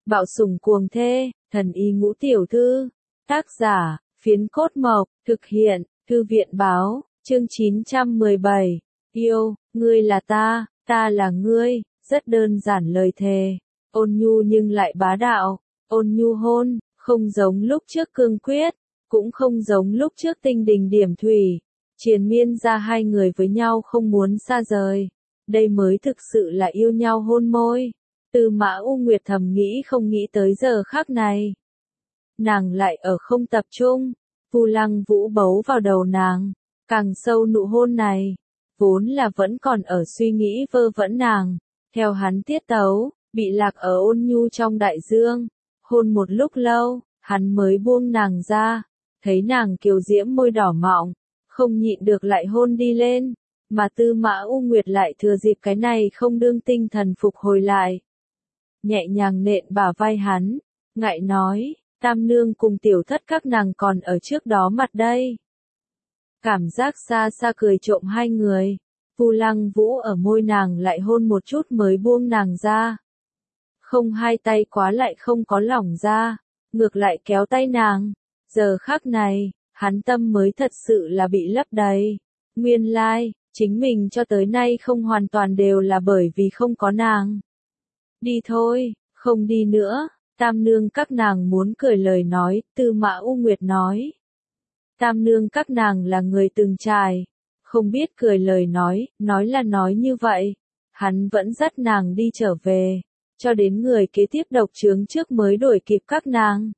Bạo sủng cuồng thê, thần y ngũ tiểu thư. Tác giả, Phiến Cốt Mộc, thực hiện, Thư viện báo, chương 917. Yêu, ngươi là ta là ngươi, rất đơn giản lời thề. Ôn nhu nhưng lại bá đạo, ôn nhu hôn, không giống lúc trước cương quyết, cũng không giống lúc trước tinh đình điểm thủy. Triền miên ra hai người với nhau không muốn xa rời. Đây mới thực sự là yêu nhau hôn môi. Tư Mã U Nguyệt thầm nghĩ không nghĩ tới giờ khắc này. Nàng lại ở không tập trung. Vu Lăng Vũ bấu vào đầu nàng. Càng sâu nụ hôn này. Vốn là vẫn còn ở suy nghĩ vơ vẩn nàng. Theo hắn tiết tấu, bị lạc ở ôn nhu trong đại dương. Hôn một lúc lâu, hắn mới buông nàng ra. Thấy nàng kiều diễm môi đỏ mọng. Không nhịn được lại hôn đi lên. Mà Tư Mã U Nguyệt lại thừa dịp cái này không đương tinh thần phục hồi lại. Nhẹ nhàng nện bả vai hắn, ngại nói, Tam nương cùng tiểu thất các nàng còn ở trước đó mặt đây. Cảm giác xa xa cười trộm hai người, Vu Lăng Vũ ở môi nàng lại hôn một chút mới buông nàng ra. Không hai tay quá lại không có lỏng ra, ngược lại kéo tay nàng. Giờ khắc này, hắn tâm mới thật sự là bị lấp đầy. Nguyên lai, chính mình cho tới nay không hoàn toàn đều là bởi vì không có nàng. Đi thôi, không đi nữa, Tam nương các nàng muốn cười lời nói, Tư Mã U Nguyệt nói. Tam nương các nàng là người từng trải, không biết cười lời nói là nói như vậy. Hắn vẫn dắt nàng đi trở về, cho đến người kế tiếp độc chướng trước mới đuổi kịp các nàng.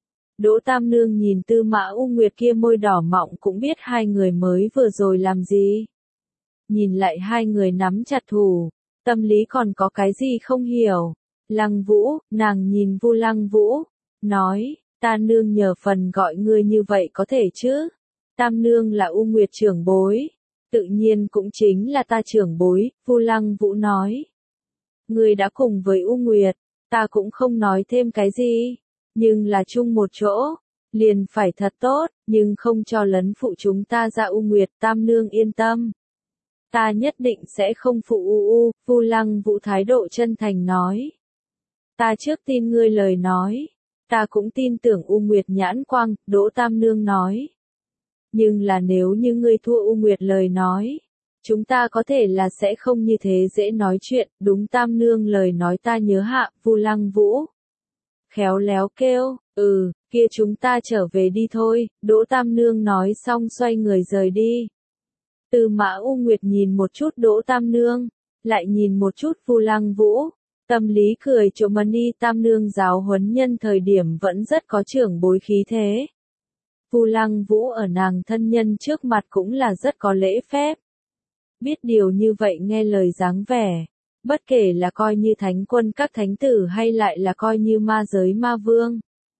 Đỗ Tam nương nhìn Tư Mã U Nguyệt kia môi đỏ mọng cũng biết hai người mới vừa rồi làm gì. Nhìn lại hai người nắm chặt thủ, tâm lý còn có cái gì không hiểu. Lăng Vũ, nàng nhìn Vu Lăng Vũ, nói, ta nương nhờ phần gọi ngươi như vậy có thể chứ. Tam nương là U Nguyệt trưởng bối, tự nhiên cũng chính là ta trưởng bối, Vu Lăng Vũ nói. Ngươi đã cùng với U Nguyệt, ta cũng không nói thêm cái gì, nhưng là chung một chỗ, liền phải thật tốt, nhưng không cho lấn phụ chúng ta ra U Nguyệt. Tam nương yên tâm. Ta nhất định sẽ không phụ Vu Lăng Vũ thái độ chân thành nói. Ta trước tin ngươi lời nói, ta cũng tin tưởng U Nguyệt nhãn quang, Đỗ Tam nương nói. Nhưng là nếu như ngươi thua U Nguyệt lời nói, chúng ta có thể là sẽ không như thế dễ nói chuyện, đúng. Tam nương lời nói ta nhớ hạ. Vu Lăng Vũ khéo léo kêu, kia chúng ta trở về đi thôi. Đỗ Tam nương nói xong xoay người rời đi. Tư Mã U Nguyệt nhìn một chút Đỗ Tam nương, lại nhìn một chút Vu Lăng Vũ, tâm lý cười trộm đi. Tam nương giáo huấn nhân thời điểm vẫn rất có trưởng bối khí thế. Vu Lăng Vũ ở nàng thân nhân trước mặt cũng là rất có lễ phép. Biết điều như vậy nghe lời dáng vẻ, bất kể là coi như thánh quân các thánh tử hay lại là coi như ma giới ma vương,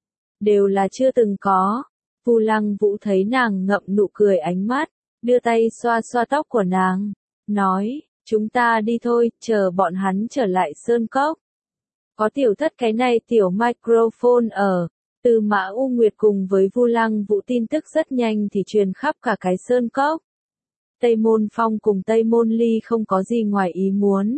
đều là chưa từng có. Vu Lăng Vũ thấy nàng ngậm nụ cười ánh mắt, đưa tay xoa xoa tóc của nàng, nói, chúng ta đi thôi, chờ bọn hắn trở lại sơn cốc. Có tiểu thất cái này tiểu microphone ở, Tư Mã U Nguyệt cùng với Vu Lăng Vũ tin tức rất nhanh thì truyền khắp cả cái sơn cốc. Tây Môn Phong cùng Tây Môn Ly không có gì ngoài ý muốn.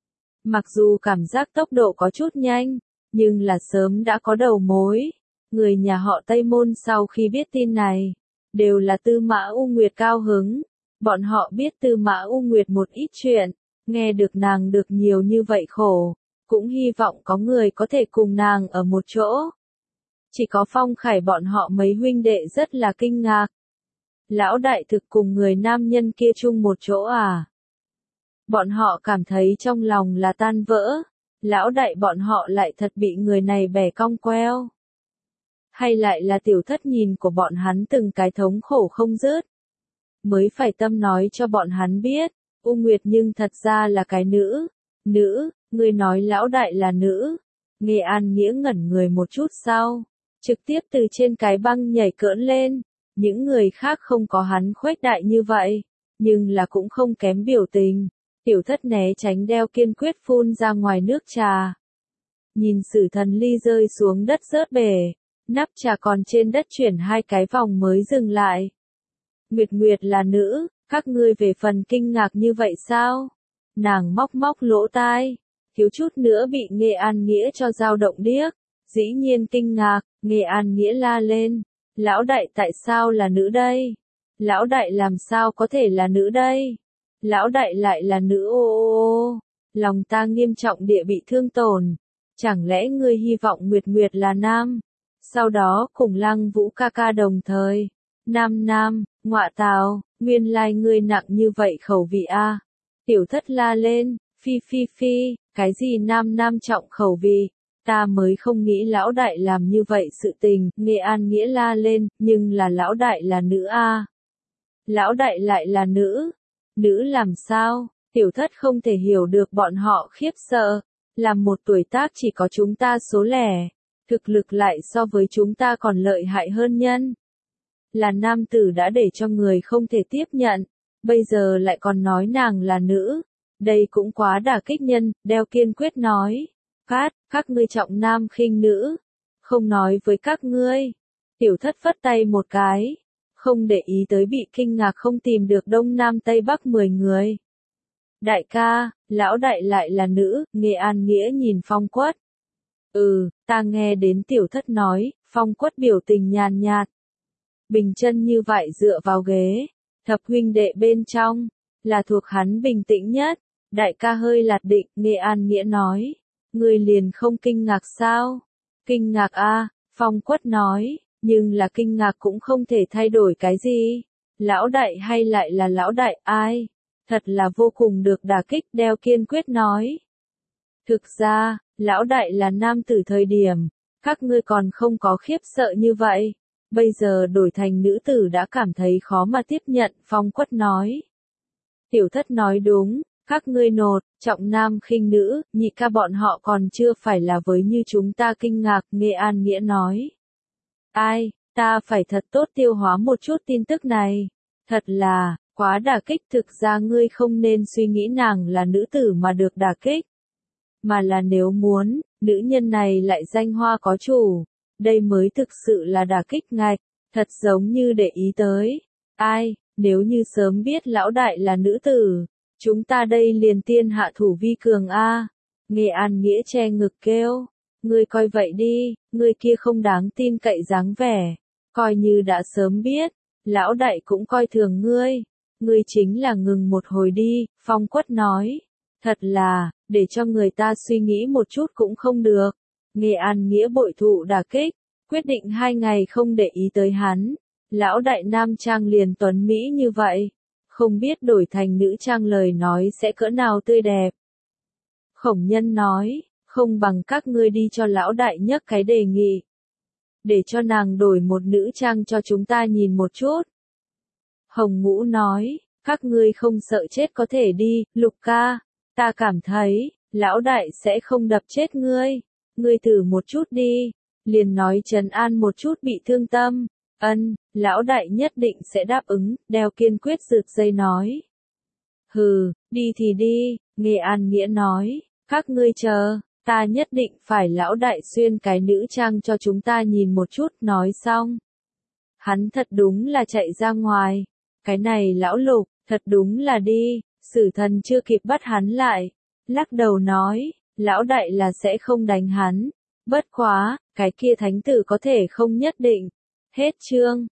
Mặc dù cảm giác tốc độ có chút nhanh, nhưng là sớm đã có đầu mối. Người nhà họ Tây Môn sau khi biết tin này, đều là Tư Mã U Nguyệt cao hứng. Bọn họ biết Tư Mã U Nguyệt một ít chuyện, nghe được nàng được nhiều như vậy khổ, cũng hy vọng có người có thể cùng nàng ở một chỗ. Chỉ có Phong Khải bọn họ mấy huynh đệ rất là kinh ngạc. Lão đại thực cùng người nam nhân kia chung một chỗ à? Bọn họ cảm thấy trong lòng là tan vỡ. Lão đại bọn họ lại thật bị người này bẻ cong queo. Hay lại là tiểu thất nhìn của bọn hắn từng cái thống khổ không dứt. Mới phải tâm nói cho bọn hắn biết, U Nguyệt nhưng thật ra là cái nữ. Nữ, người nói lão đại là nữ. Nghe An Nghĩa ngẩn người một chút sau, trực tiếp từ trên cái băng nhảy cỡn lên. Những người khác không có hắn khuếch đại như vậy, nhưng là cũng không kém biểu tình. Tiểu thất né tránh đeo kiên quyết phun ra ngoài nước trà. Nhìn Sử Thần ly rơi xuống đất rớt bể, nắp trà còn trên đất chuyển hai cái vòng mới dừng lại. Nguyệt Nguyệt là nữ, các ngươi về phần kinh ngạc như vậy sao? Nàng móc móc lỗ tai, thiếu chút nữa bị Nghệ An Nghĩa cho dao động điếc. Dĩ nhiên kinh ngạc, Nghệ An Nghĩa la lên. Lão đại tại sao là nữ đây? Lão đại làm sao có thể là nữ đây? Lão đại lại là nữ ô ô ô. Lòng ta nghiêm trọng địa bị thương tổn. Chẳng lẽ ngươi hy vọng Nguyệt Nguyệt là nam? Sau đó cùng Lăng Vũ ca ca đồng thời. Nam nam, ngọa tào, nguyên lai ngươi nặng như vậy khẩu vị a. Tiểu thất la lên, phi phi phi, cái gì nam nam trọng khẩu vị? Ta mới không nghĩ lão đại làm như vậy sự tình, Nghệ An Nghĩa la lên, nhưng là lão đại là nữ a. Lão đại lại là nữ. Nữ làm sao? Tiểu thất không thể hiểu được bọn họ khiếp sợ. Làm một tuổi tác chỉ có chúng ta số lẻ. Thực lực lại so với chúng ta còn lợi hại hơn nhân. Là nam tử đã để cho người không thể tiếp nhận. Bây giờ lại còn nói nàng là nữ. Đây cũng quá đả kích nhân, đeo kiên quyết nói. Các ngươi trọng nam khinh nữ. Không nói với các ngươi. Tiểu thất phất tay một cái. Không để ý tới bị kinh ngạc không tìm được Đông Nam Tây Bắc 10 người. Đại ca, lão đại lại là nữ, Nghệ An Nghĩa nhìn Phong Quất. Ta nghe đến tiểu thất nói, Phong Quất biểu tình nhàn nhạt. Bình chân như vậy dựa vào ghế, thập huynh đệ bên trong, là thuộc hắn bình tĩnh nhất. Đại ca hơi lạt định, Nghệ An Nghĩa nói. Người liền không kinh ngạc sao? Kinh ngạc a, Phong Quất nói, nhưng là kinh ngạc cũng không thể thay đổi cái gì. Lão đại hay lại là lão đại ai? Thật là vô cùng được đả kích, đeo kiên quyết nói. Thực ra, lão đại là nam tử thời điểm, các ngươi còn không có khiếp sợ như vậy. Bây giờ đổi thành nữ tử đã cảm thấy khó mà tiếp nhận, Phong Quất nói. Tiểu thất nói đúng, các ngươi nột, trọng nam khinh nữ, nhị ca bọn họ còn chưa phải là với như chúng ta kinh ngạc, Nghệ An Nghĩa nói. Ai, ta phải thật tốt tiêu hóa một chút tin tức này. Thật là, quá đả kích, thực ra ngươi không nên suy nghĩ nàng là nữ tử mà được đả kích. Mà là nếu muốn, nữ nhân này lại danh hoa có chủ. Đây mới thực sự là đả kích ngạch, thật giống như để ý tới. Ai, nếu như sớm biết lão đại là nữ tử, chúng ta đây liền tiên hạ thủ vi cường a. Nghệ An Nghĩa che ngực kêu. Ngươi coi vậy đi, ngươi kia không đáng tin cậy dáng vẻ. Coi như đã sớm biết, lão đại cũng coi thường ngươi. Ngươi chính là ngừng một hồi đi, Phong Quất nói. Thật là, để cho người ta suy nghĩ một chút cũng không được. Nghệ An Nghĩa bội thụ đả kích, quyết định 2 ngày không để ý tới hắn. Lão đại nam trang liền tuấn Mỹ như vậy. Không biết đổi thành nữ trang lời nói sẽ cỡ nào tươi đẹp. Khổng Nhân nói, không bằng các ngươi đi cho lão đại nhấc cái đề nghị. Để cho nàng đổi một nữ trang cho chúng ta nhìn một chút. Hồng Ngũ nói, các ngươi không sợ chết có thể đi, Lục ca. Ta cảm thấy, lão đại sẽ không đập chết ngươi. Ngươi thử một chút đi. Liền nói trấn an một chút bị thương tâm. Lão đại nhất định sẽ đáp ứng, đeo kiên quyết rực dây nói. Hừ, đi thì đi, Nghệ An Nghĩa nói, các ngươi chờ, ta nhất định phải lão đại xuyên cái nữ trang cho chúng ta nhìn một chút, nói xong. Hắn thật đúng là chạy ra ngoài, cái này lão Lục, thật đúng là đi, Sử Thần chưa kịp bắt hắn lại, lắc đầu nói, lão đại là sẽ không đánh hắn, bất quá, cái kia thánh tử có thể không nhất định. Hết chương.